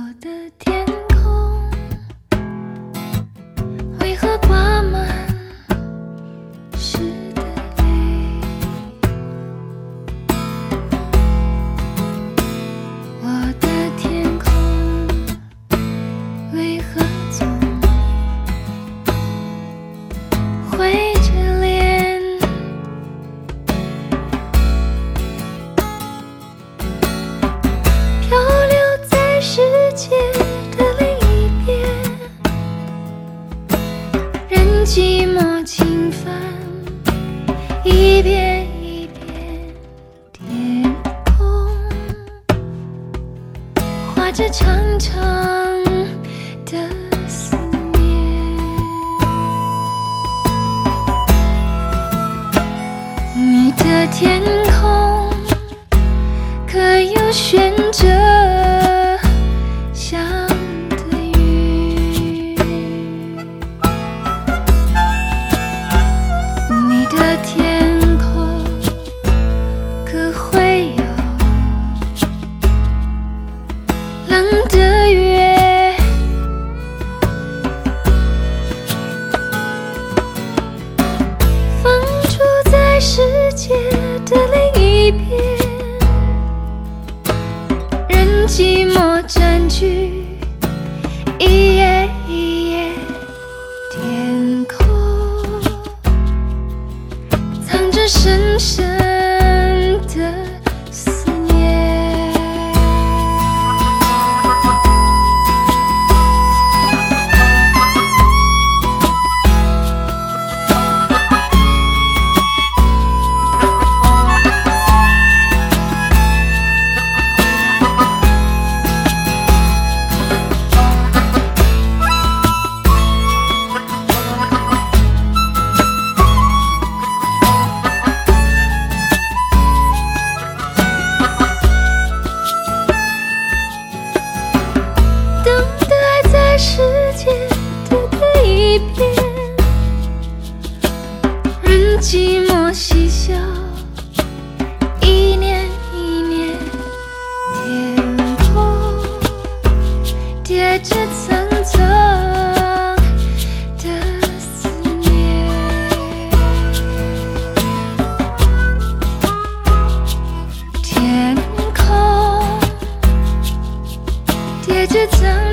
的天空为何挂满湿的泪？我的天空为何总灰着脸？漂流在世界的另一边，任寂寞侵犯，一遍一遍，天空画着长长的思念。你的天空可有悬着想的雨？你的天空可会有冷的月？放逐在世界的另一边，任寂寞占据一夜一夜，天空藏着深深的思念。等待在世界的另一边，任寂寞嬉笑，一年一年，天空叠着层层的思念。天空叠着层